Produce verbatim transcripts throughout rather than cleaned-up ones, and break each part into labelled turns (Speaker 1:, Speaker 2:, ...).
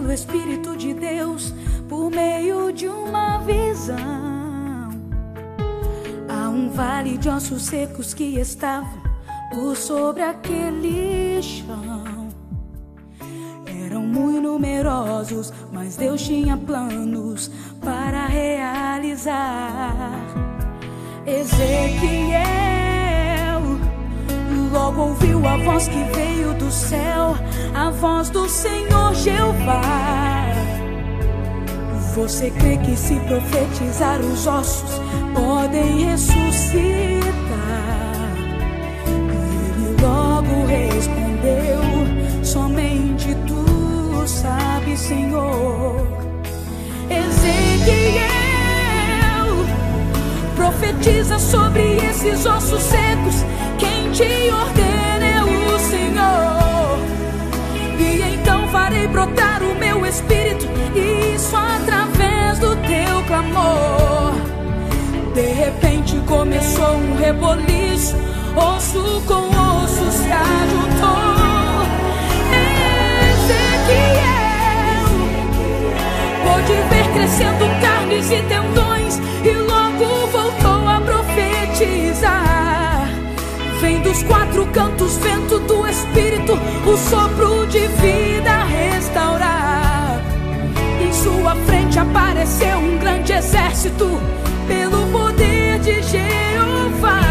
Speaker 1: pelo Espírito de Deus, por meio de uma visão. Há um vale de ossos secos que estavam por sobre aquele chão. Eram muito numerosos, mas Deus tinha planos para realizar. Ezequiel logo ouviu a voz que veio do céu, a voz do Senhor Jeová. Você crê que se profetizar os ossos podem ressuscitar? Ele logo respondeu: somente tu sabes, Senhor. Ezequiel profetiza sobre esses ossos secos. Quem te ordena é o Senhor. E então farei brotar o meu espírito, e isso através do teu clamor. De repente começou um reboliço, osso com osso se ajuntou. Ezequiel pôde ver crescendo carnes e tendões, e logo voltou a profetizar. Vem dos quatro cantos vento do Espírito, o sopro de vida restaurar. Em sua frente apareceu um grande exército, pelo poder de Jeová.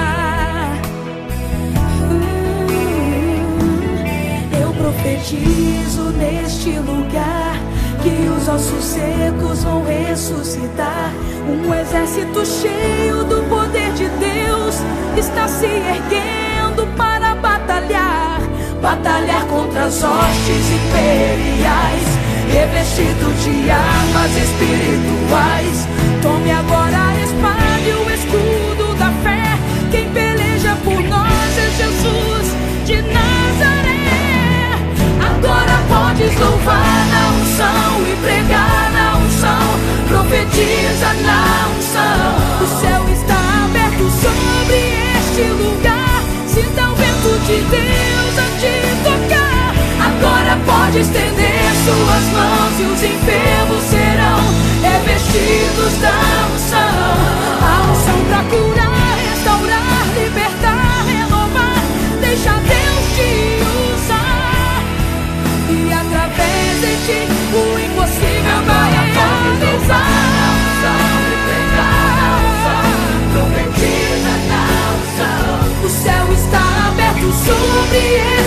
Speaker 1: Eu profetizo neste lugar que os ossos secos vão ressuscitar. Um exército cheio do poder de Deus está se erguendo para batalhar. Batalhar contra as hostes imperiais, revestido de armas espirituais. Tome agora a espada e o escudo da fé. Quem peleja por nós é Jesus de Nazaré. Agora podes louvar na unção e pregar na unção. Profetiza na unção. O céu está aberto sobre este lugar. Sinta o vento de Deus a te tocar. Agora pode estender suas mãos e os enfermos serão revestidos da unção. A unção pra curar, restaurar, libertar, renovar. Deixa Deus te usar, e através de ti o impossível vai realizar. Profetiza na unção. O céu está aberto sobre ele.